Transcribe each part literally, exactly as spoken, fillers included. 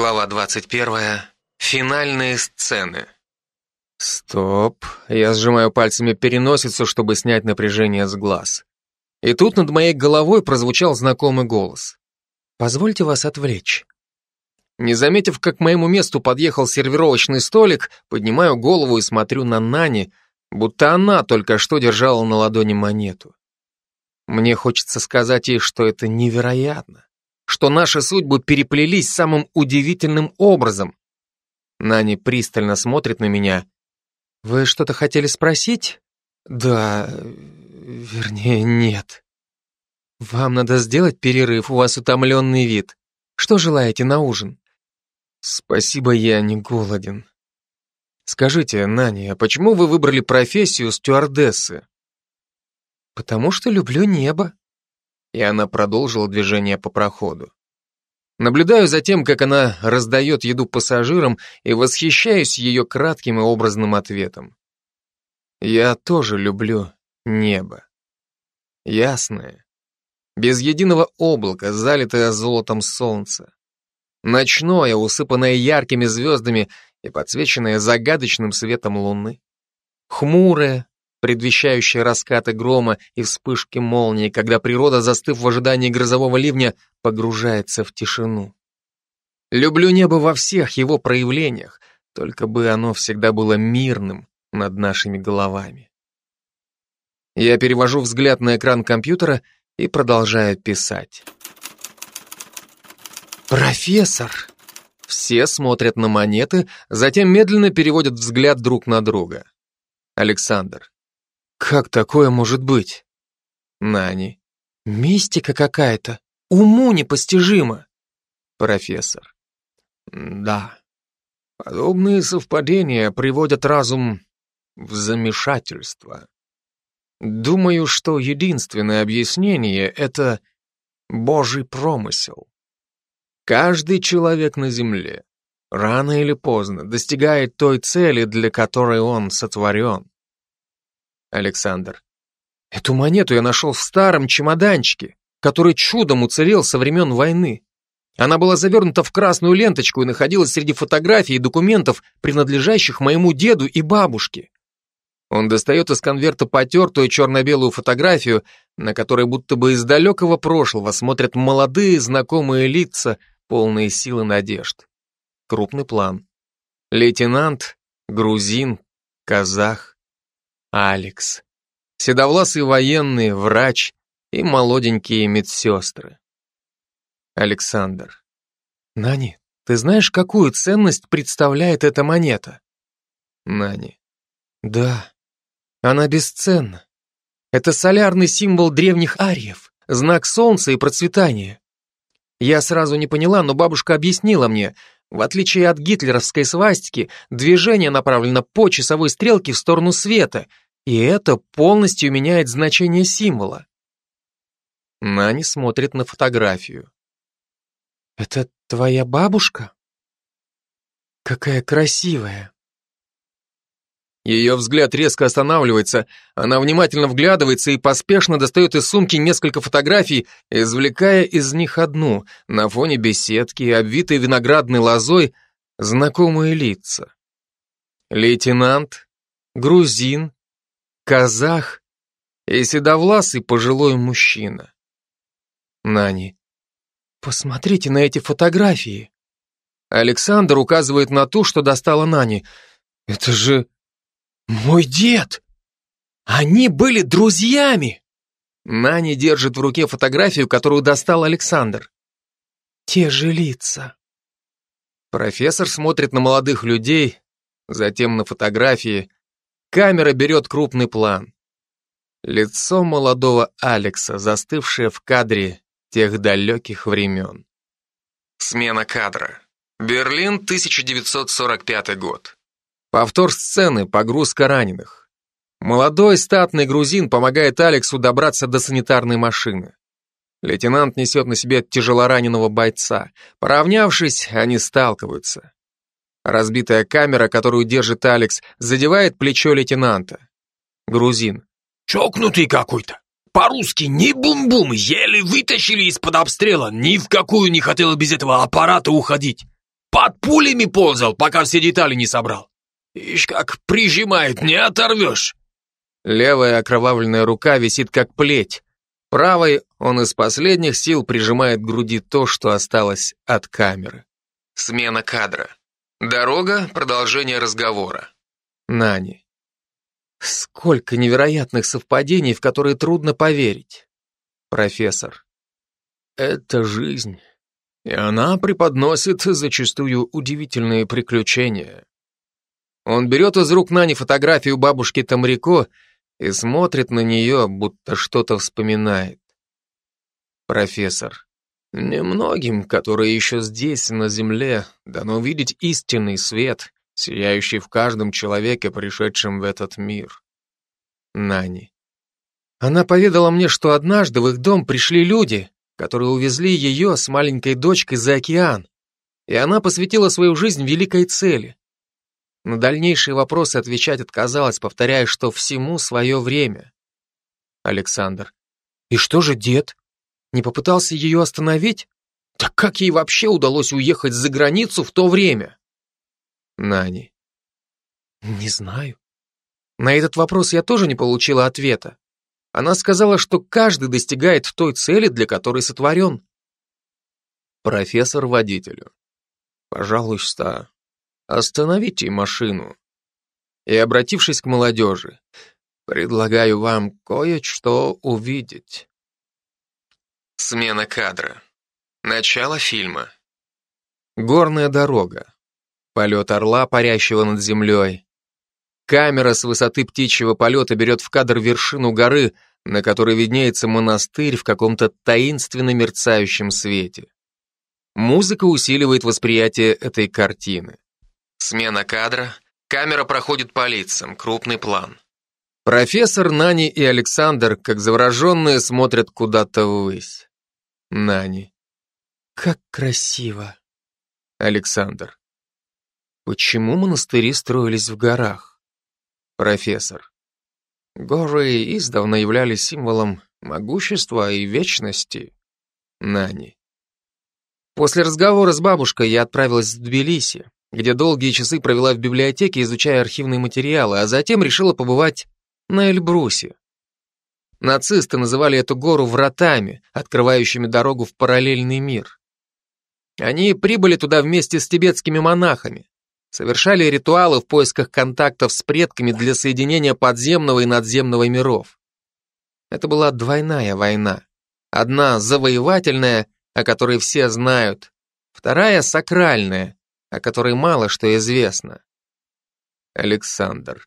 Глава двадцать первая. Финальные сцены. Стоп. Я сжимаю пальцами переносицу, чтобы снять напряжение с глаз. И тут над моей головой прозвучал знакомый голос. «Позвольте вас отвлечь». Не заметив, как к моему месту подъехал сервировочный столик, поднимаю голову и смотрю на Нани, будто она только что держала на ладони монету. Мне хочется сказать ей, что это невероятно, что наши судьбы переплелись самым удивительным образом. Нани пристально смотрит на меня. «Вы что-то хотели спросить?» «Да, вернее, нет». «Вам надо сделать перерыв, у вас утомленный вид. Что желаете на ужин?» «Спасибо, я не голоден». «Скажите, Нани, а почему вы выбрали профессию стюардессы?» «Потому что люблю небо». И она продолжила движение по проходу. Наблюдаю за тем, как она раздает еду пассажирам, и восхищаюсь ее кратким и образным ответом. Я тоже люблю небо. Ясное, без единого облака, залитое золотом солнца. Ночное, усыпанное яркими звездами и подсвеченное загадочным светом луны. Хмурое, предвещающее раскаты грома и вспышки молнии, когда природа, застыв в ожидании грозового ливня, погружается в тишину. Люблю небо во всех его проявлениях, только бы оно всегда было мирным над нашими головами. Я перевожу взгляд на экран компьютера и продолжаю писать. «Профессор!» Все смотрят на монеты, затем медленно переводят взгляд друг на друга. Александр. «Как такое может быть?» Нани. «Мистика какая-то. Уму непостижимо». Профессор. «Да. Подобные совпадения приводят разум в замешательство. Думаю, что единственное объяснение — это Божий промысел. Каждый человек на земле рано или поздно достигает той цели, для которой он сотворен». Александр. «Эту монету я нашел в старом чемоданчике, который чудом уцелел со времен войны. Она была завернута в красную ленточку и находилась среди фотографий и документов, принадлежащих моему деду и бабушке». Он достает из конверта потертую черно-белую фотографию, на которой будто бы из далекого прошлого смотрят молодые знакомые лица, полные сил и надежд. Крупный план. Лейтенант, грузин, казах, Алекс. Седовласый военный, врач и молоденькие медсестры. Александр. «Нани, ты знаешь, какую ценность представляет эта монета?» Нани. «Да, она бесценна. Это солярный символ древних ариев, знак солнца и процветания. Я сразу не поняла, но бабушка объяснила мне, в отличие от гитлеровской свастики, движение направлено по часовой стрелке в сторону света, и это полностью меняет значение символа». Нани смотрит на фотографию. «Это твоя бабушка? Какая красивая!» Ее взгляд резко останавливается, она внимательно вглядывается и поспешно достает из сумки несколько фотографий, извлекая из них одну, на фоне беседки, обвитой виноградной лозой, знакомые лица. Лейтенант, грузин, казах и седовласый пожилой мужчина. Нани. «Посмотрите на эти фотографии». Александр указывает на ту, что достала Нани. «Это же мой дед! Они были друзьями!» Нани держит в руке фотографию, которую достал Александр. «Те же лица». Профессор смотрит на молодых людей, затем на фотографии. Камера берет крупный план. Лицо молодого Алекса, застывшее в кадре тех далеких времен. Смена кадра. Берлин, тысяча девятьсот сорок пятый год. Повтор сцены, погрузка раненых. Молодой статный грузин помогает Алексу добраться до санитарной машины. Лейтенант несет на себе тяжелораненого бойца. Поравнявшись, они сталкиваются. Разбитая камера, которую держит Алекс, задевает плечо лейтенанта. Грузин. «Чокнутый какой-то. По-русски ни бум-бум, еле вытащили из-под обстрела, ни в какую не хотела без этого аппарата уходить. Под пулями ползал, пока все детали не собрал. Ишь, как прижимает, не оторвешь. Левая окровавленная рука висит как плеть. Правой он из последних сил прижимает к груди то, что осталось от камеры. Смена кадра. Дорога, продолжение разговора. Нани. Сколько невероятных совпадений, в которые трудно поверить. Профессор. Это жизнь. И она преподносит зачастую удивительные приключения. Он берет из рук Нани фотографию бабушки Тамрико и смотрит на нее, будто что-то вспоминает. Профессор. Немногим, которые еще здесь, на земле, дано увидеть истинный свет, сияющий в каждом человеке, пришедшем в этот мир. Нани. Она поведала мне, что однажды в их дом пришли люди, которые увезли ее с маленькой дочкой за океан, и она посвятила свою жизнь великой цели. На дальнейшие вопросы отвечать отказалась, повторяя, что всему свое время. Александр. И что же дед? Не попытался ее остановить? Так как ей вообще удалось уехать за границу в то время? Нани. Не знаю. На этот вопрос я тоже не получила ответа. Она сказала, что каждый достигает той цели, для которой сотворен. Профессор водителю. Пожалуйста, остановите машину. И, обратившись к молодежи, предлагаю вам кое-что увидеть. Смена кадра. Начало фильма. Горная дорога. Полет орла, парящего над землей. Камера с высоты птичьего полета берет в кадр вершину горы, на которой виднеется монастырь в каком-то таинственно мерцающем свете. Музыка усиливает восприятие этой картины. Смена кадра. Камера проходит по лицам. Крупный план. Профессор, Нани и Александр, как завороженные, смотрят куда-то ввысь. Нани. Как красиво. Александр. Почему монастыри строились в горах? Профессор. Горы издавна являлись символом могущества и вечности. Нани. После разговора с бабушкой я отправилась в Тбилиси, где долгие часы провела в библиотеке, изучая архивные материалы, а затем решила побывать на Эльбрусе. Нацисты называли эту гору вратами, открывающими дорогу в параллельный мир. Они прибыли туда вместе с тибетскими монахами, совершали ритуалы в поисках контактов с предками для соединения подземного и надземного миров. Это была двойная война. Одна завоевательная, о которой все знают, вторая сакральная, о которой мало что известно. Александр.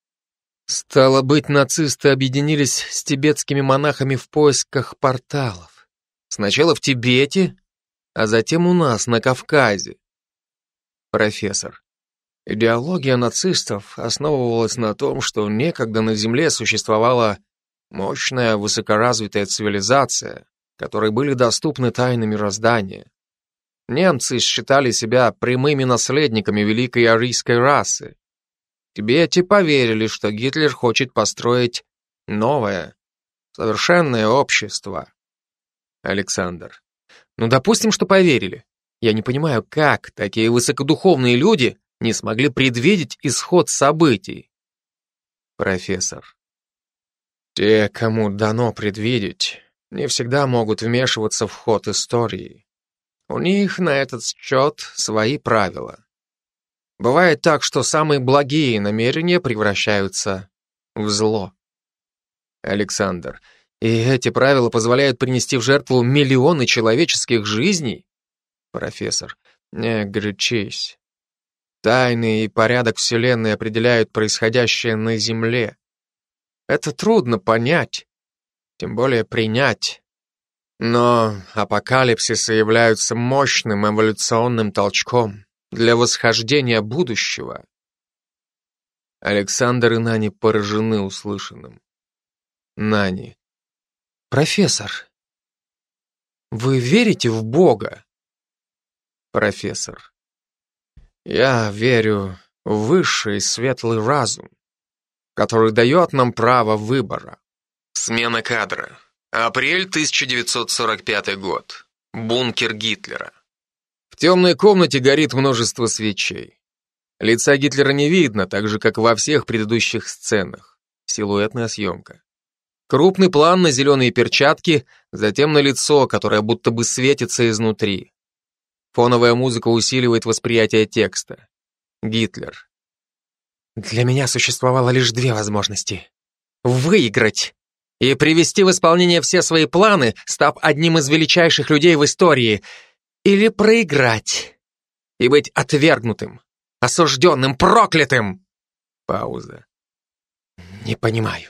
Стало быть, нацисты объединились с тибетскими монахами в поисках порталов. Сначала в Тибете, а затем у нас, на Кавказе. Профессор. Идеология нацистов основывалась на том, что некогда на Земле существовала мощная высокоразвитая цивилизация, которой были доступны тайны мироздания. Немцы считали себя прямыми наследниками великой арийской расы. В Тибете поверили, что Гитлер хочет построить новое, совершенное общество. Александр. Ну, допустим, что поверили. Я не понимаю, как такие высокодуховные люди не смогли предвидеть исход событий. Профессор. Те, кому дано предвидеть, не всегда могут вмешиваться в ход истории. У них на этот счет свои правила. Бывает так, что самые благие намерения превращаются в зло. Александр. И эти правила позволяют принести в жертву миллионы человеческих жизней? Профессор. Не горячись. Тайны и порядок Вселенной определяют происходящее на Земле. Это трудно понять, тем более принять. Но апокалипсисы являются мощным эволюционным толчком для восхождения будущего. Александр и Нани поражены услышанным. Нани. Профессор, вы верите в Бога? Профессор. Я верю в высший светлый разум, который дает нам право выбора. Смена кадра. Апрель тысяча девятьсот сорок пятый год. Бункер Гитлера. В темной комнате горит множество свечей. Лица Гитлера не видно, так же, как во всех предыдущих сценах. Силуэтная съемка. Крупный план на зеленые перчатки, затем на лицо, которое будто бы светится изнутри. Фоновая музыка усиливает восприятие текста. Гитлер. Для меня существовало лишь две возможности. Выиграть и привести в исполнение все свои планы, став одним из величайших людей в истории, или проиграть и быть отвергнутым, осужденным, проклятым. Пауза. Не понимаю.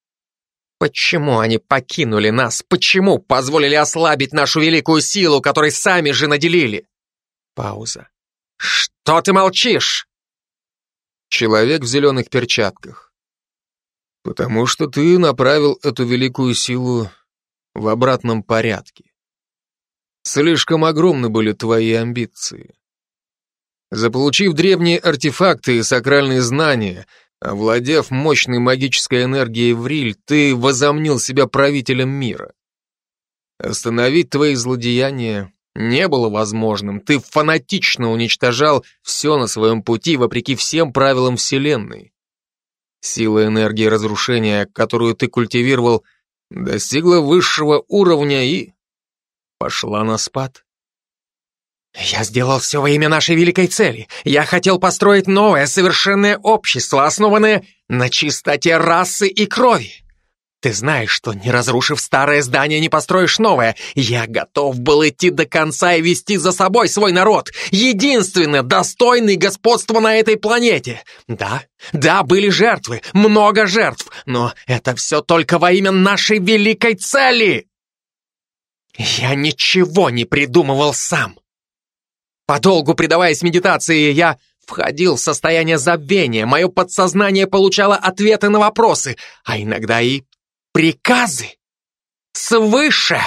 Почему они покинули нас? Почему позволили ослабить нашу великую силу, которой сами же наделили? Пауза. Что ты молчишь? Человек в зеленых перчатках. Потому что ты направил эту великую силу в обратном порядке. Слишком огромны были твои амбиции. Заполучив древние артефакты и сакральные знания, овладев мощной магической энергией Вриль, ты возомнил себя правителем мира. Остановить твои злодеяния не было возможным. Ты фанатично уничтожал все на своем пути, вопреки всем правилам Вселенной. Сила энергии разрушения, которую ты культивировал, достигла высшего уровня и пошла на спад. Я сделал все во имя нашей великой цели. Я хотел построить новое, совершенное общество, основанное на чистоте расы и крови. Ты знаешь, что, не разрушив старое здание, не построишь новое. Я готов был идти до конца и вести за собой свой народ. Единственный, достойный господства на этой планете. Да, да, были жертвы, много жертв, но это все только во имя нашей великой цели. Я ничего не придумывал сам. Подолгу предаваясь медитации, я входил в состояние забвения, мое подсознание получало ответы на вопросы, а иногда и приказы свыше.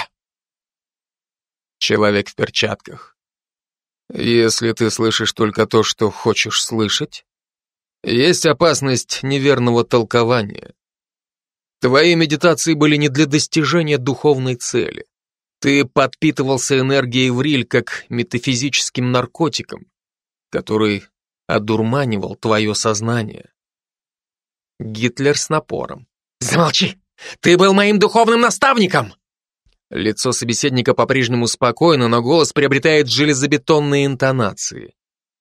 Человек в перчатках. Если ты слышишь только то, что хочешь слышать, есть опасность неверного толкования. Твои медитации были не для достижения духовной цели. Ты подпитывался энергией Вриль как метафизическим наркотиком, который одурманивал твое сознание. Гитлер с напором. Замолчи! Ты был моим духовным наставником! Лицо собеседника по-прежнему спокойно, но голос приобретает железобетонные интонации.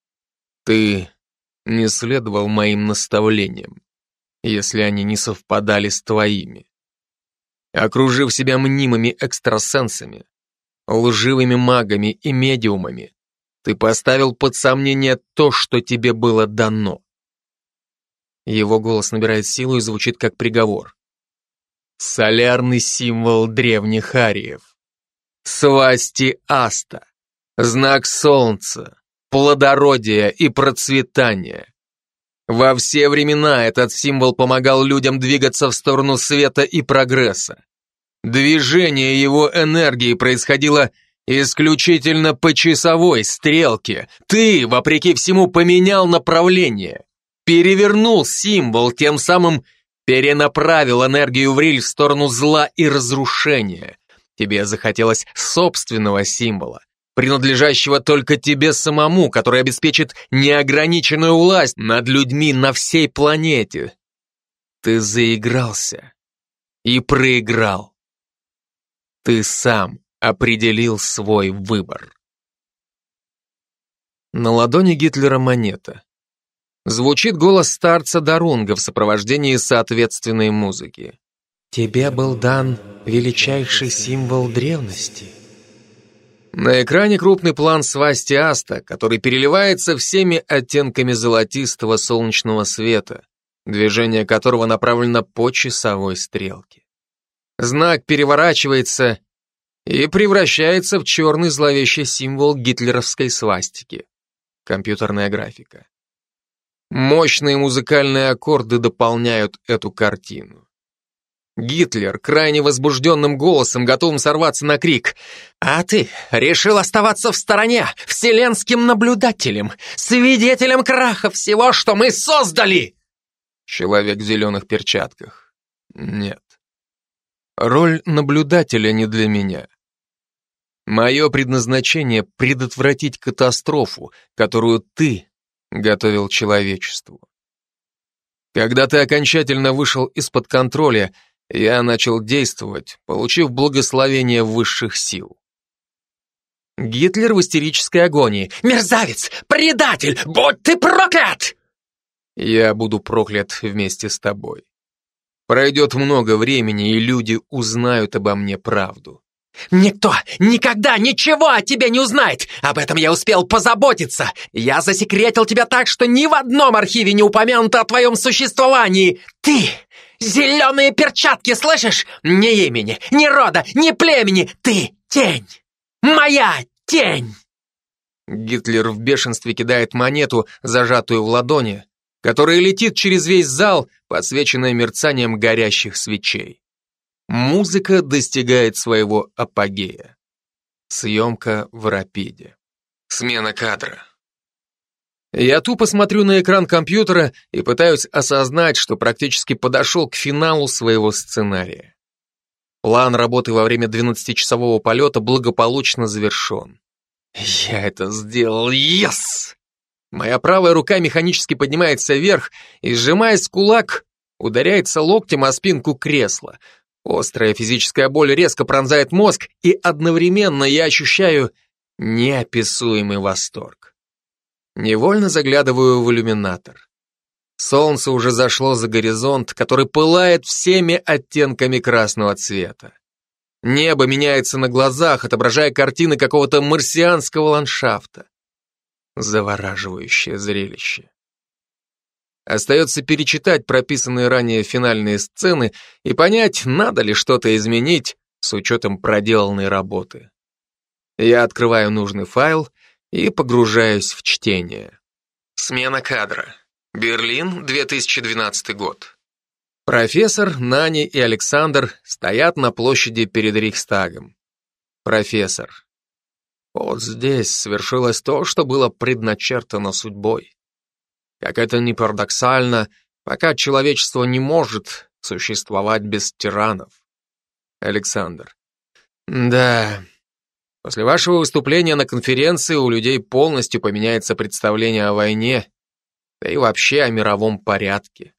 Ты не следовал моим наставлениям, если они не совпадали с твоими. Окружив себя мнимыми экстрасенсами, лживыми магами и медиумами, ты поставил под сомнение то, что тебе было дано. Его голос набирает силу и звучит как приговор. Солярный символ древних ариев. Свасти-аста. Знак солнца, плодородия и процветания. Во все времена этот символ помогал людям двигаться в сторону света и прогресса. Движение его энергии происходило исключительно по часовой стрелке. Ты, вопреки всему, поменял направление, перевернул символ, тем самым перенаправил энергию Вриль в сторону зла и разрушения. Тебе захотелось собственного символа, принадлежащего только тебе самому, который обеспечит неограниченную власть над людьми на всей планете. Ты заигрался и проиграл. Ты сам определил свой выбор. На ладони Гитлера монета. Звучит голос старца Дарунга в сопровождении соответственной музыки. Тебе был дан величайший символ древности. На экране крупный план свасти-аста, который переливается всеми оттенками золотистого солнечного света, движение которого направлено по часовой стрелке. Знак переворачивается и превращается в черный зловещий символ гитлеровской свастики. Компьютерная графика. Мощные музыкальные аккорды дополняют эту картину. Гитлер крайне возбужденным голосом готовым сорваться на крик. «А ты решил оставаться в стороне, вселенским наблюдателем, свидетелем краха всего, что мы создали!» Человек в зеленых перчатках. Нет. Роль наблюдателя не для меня. Мое предназначение — предотвратить катастрофу, которую ты готовил человечеству. Когда ты окончательно вышел из-под контроля, я начал действовать, получив благословение высших сил. Гитлер в истерической агонии. «Мерзавец! Предатель! Будь ты проклят!» Я буду проклят вместе с тобой. Пройдет много времени, и люди узнают обо мне правду. «Никто никогда ничего о тебе не узнает! Об этом я успел позаботиться! Я засекретил тебя так, что ни в одном архиве не упомянуто о твоем существовании! Ты! Зеленые перчатки, слышишь? Ни имени, ни рода, ни племени! Ты тень! Моя тень!» Гитлер в бешенстве кидает монету, зажатую в ладони, которая летит через весь зал, подсвеченная мерцанием горящих свечей. Музыка достигает своего апогея. Съемка в рапиде. Смена кадра. Я тупо смотрю на экран компьютера и пытаюсь осознать, что практически подошел к финалу своего сценария. План работы во время двенадцатичасового полета благополучно завершен. Я это сделал, yes! Моя правая рука механически поднимается вверх и, сжимаясь в кулак, ударяется локтем о спинку кресла. Острая физическая боль резко пронзает мозг, и одновременно я ощущаю неописуемый восторг. Невольно заглядываю в иллюминатор. Солнце уже зашло за горизонт, который пылает всеми оттенками красного цвета. Небо меняется на глазах, отображая картины какого-то марсианского ландшафта. Завораживающее зрелище. Остается перечитать прописанные ранее финальные сцены и понять, надо ли что-то изменить с учетом проделанной работы. Я открываю нужный файл и погружаюсь в чтение. Смена кадра. Берлин, две тысячи двенадцатый год. Профессор, Нани и Александр стоят на площади перед Рейхстагом. Профессор. Вот здесь свершилось то, что было предначертано судьбой. Как это ни парадоксально, пока человечество не может существовать без тиранов. Александр. Да. После вашего выступления на конференции у людей полностью поменяется представление о войне, да и вообще о мировом порядке.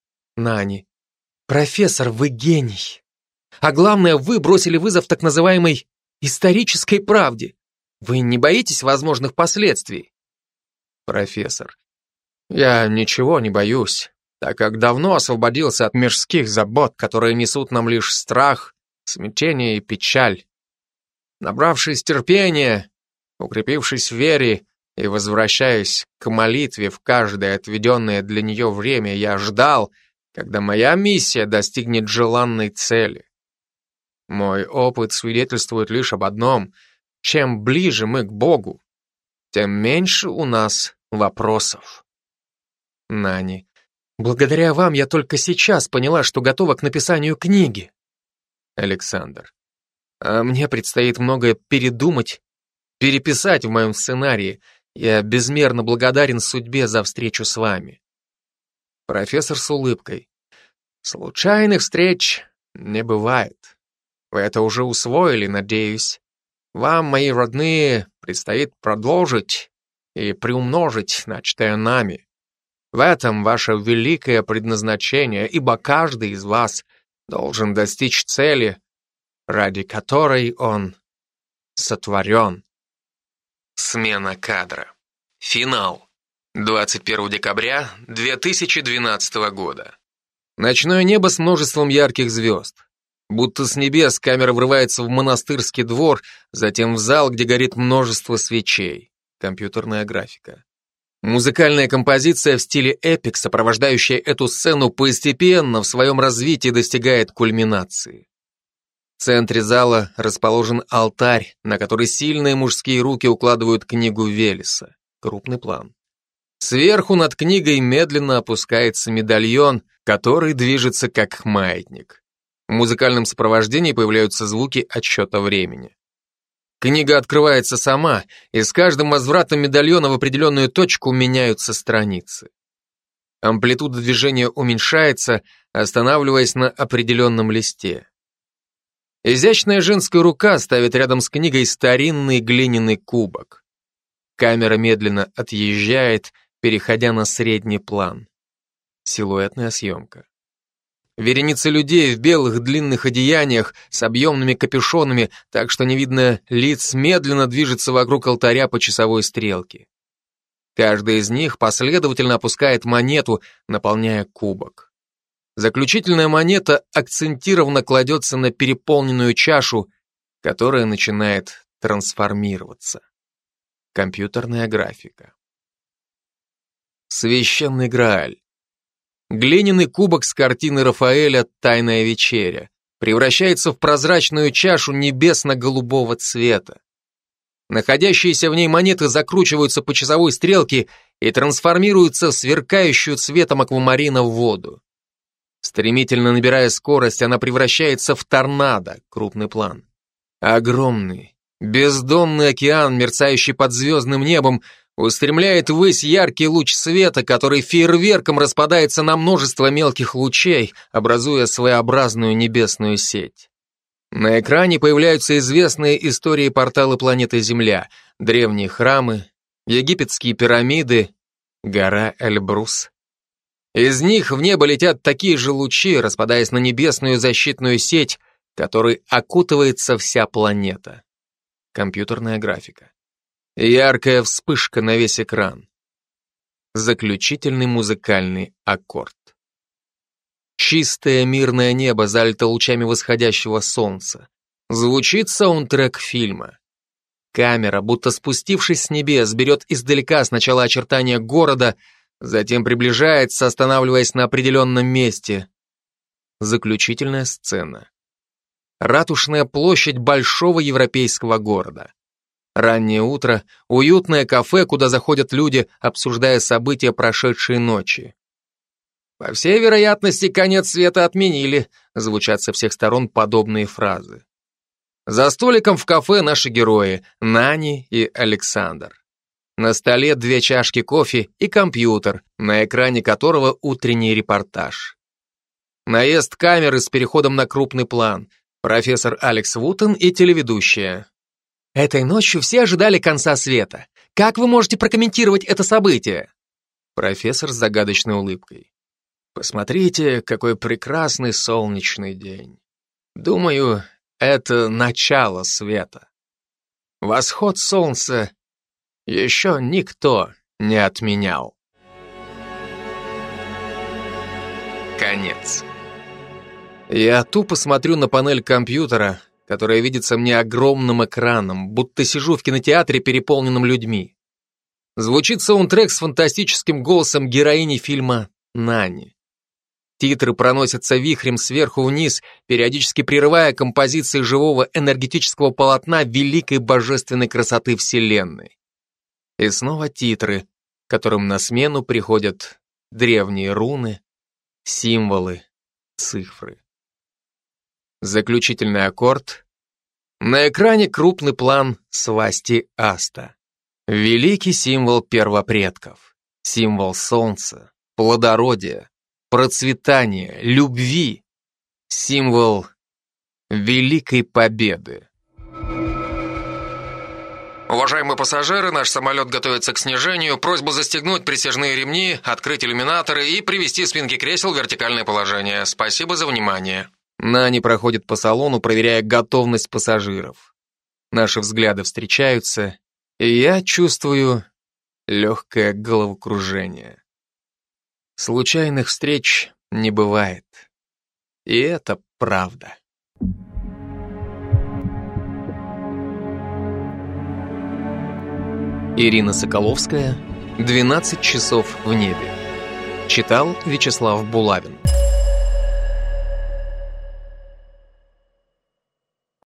Нани. Профессор, вы гений. А главное, вы бросили вызов так называемой исторической правде. Вы не боитесь возможных последствий? Профессор. Я ничего не боюсь, так как давно освободился от мирских забот, которые несут нам лишь страх, смятение и печаль. Набравшись терпения, укрепившись в вере и возвращаясь к молитве в каждое отведенное для нее время, я ждал, когда моя миссия достигнет желанной цели. Мой опыт свидетельствует лишь об одном: чем ближе мы к Богу, тем меньше у нас вопросов. Нани. Благодаря вам я только сейчас поняла, что готова к написанию книги. Александр. А мне предстоит многое передумать, переписать в моем сценарии. Я безмерно благодарен судьбе за встречу с вами. Профессор с улыбкой. Случайных встреч не бывает. Вы это уже усвоили, надеюсь. Вам, мои родные, предстоит продолжить и приумножить начатое нами. В этом ваше великое предназначение, ибо каждый из вас должен достичь цели, ради которой он сотворен. Смена кадра. Финал. двадцать первого декабря две тысячи двенадцатого года. Ночное небо с множеством ярких звезд. Будто с небес камера врывается в монастырский двор, затем в зал, где горит множество свечей. Компьютерная графика. Музыкальная композиция в стиле эпик, сопровождающая эту сцену, постепенно в своем развитии достигает кульминации. В центре зала расположен алтарь, на который сильные мужские руки укладывают книгу Велеса. Крупный план. Сверху над книгой медленно опускается медальон, который движется как маятник. В музыкальном сопровождении появляются звуки отсчета времени. Книга открывается сама, и с каждым возвратом медальона в определенную точку меняются страницы. Амплитуда движения уменьшается, останавливаясь на определенном листе. Изящная женская рука ставит рядом с книгой старинный глиняный кубок. Камера медленно отъезжает, переходя на средний план. Силуэтная съемка. Вереница людей в белых длинных одеяниях с объемными капюшонами, так что не видно лиц, медленно движется вокруг алтаря по часовой стрелке. Каждый из них последовательно опускает монету, наполняя кубок. Заключительная монета акцентированно кладется на переполненную чашу, которая начинает трансформироваться. Компьютерная графика. Священный Грааль. Глиняный кубок с картины Рафаэля «Тайная вечеря» превращается в прозрачную чашу небесно-голубого цвета. Находящиеся в ней монеты закручиваются по часовой стрелке и трансформируются в сверкающую цветом аквамарина в воду. Стремительно набирая скорость, она превращается в торнадо, крупный план. Огромный, бездонный океан, мерцающий под звездным небом, устремляет ввысь яркий луч света, который фейерверком распадается на множество мелких лучей, образуя своеобразную небесную сеть. На экране появляются известные истории порталы планеты Земля, древние храмы, египетские пирамиды, гора Эльбрус. Из них в небо летят такие же лучи, распадаясь на небесную защитную сеть, которой окутывается вся планета. Компьютерная графика. Яркая вспышка на весь экран. Заключительный музыкальный аккорд. Чистое мирное небо залито лучами восходящего солнца. Звучит саундтрек фильма. Камера, будто спустившись с небес, берет издалека сначала очертания города, затем приближается, останавливаясь на определенном месте. Заключительная сцена. Ратушная площадь большого европейского города. Раннее утро, уютное кафе, куда заходят люди, обсуждая события прошедшей ночи. По всей вероятности, конец света отменили, звучат со всех сторон подобные фразы. За столиком в кафе наши герои, Нани и Александр. На столе две чашки кофе и компьютер, на экране которого утренний репортаж. Наезд камеры с переходом на крупный план. Профессор Алекс Вутон и телеведущая. Этой ночью все ожидали конца света. Как вы можете прокомментировать это событие? Профессор с загадочной улыбкой. Посмотрите, какой прекрасный солнечный день. Думаю, это начало света. Восход солнца еще никто не отменял. Конец. Я тупо смотрю на панель компьютера, которая видится мне огромным экраном, будто сижу в кинотеатре, переполненном людьми. Звучит саундтрек с фантастическим голосом героини фильма «Нани». Титры проносятся вихрем сверху вниз, периодически прерывая композиции живого энергетического полотна великой божественной красоты Вселенной. И снова титры, которым на смену приходят древние руны, символы, цифры. Заключительный аккорд. На экране крупный план свасти Аста. Великий символ первопредков, символ солнца, плодородия, процветания, любви, символ великой победы. Уважаемые пассажиры, наш самолет готовится к снижению. Просьбу застегнуть пристяжные ремни, открыть иллюминаторы и привести спинки кресел в вертикальное положение. Спасибо за внимание. Нани проходит по салону, проверяя готовность пассажиров. Наши взгляды встречаются, и я чувствую легкое головокружение. Случайных встреч не бывает. И это правда. Ирина Соколовская, «двенадцать часов в небе». Читал Вячеслав Булавин.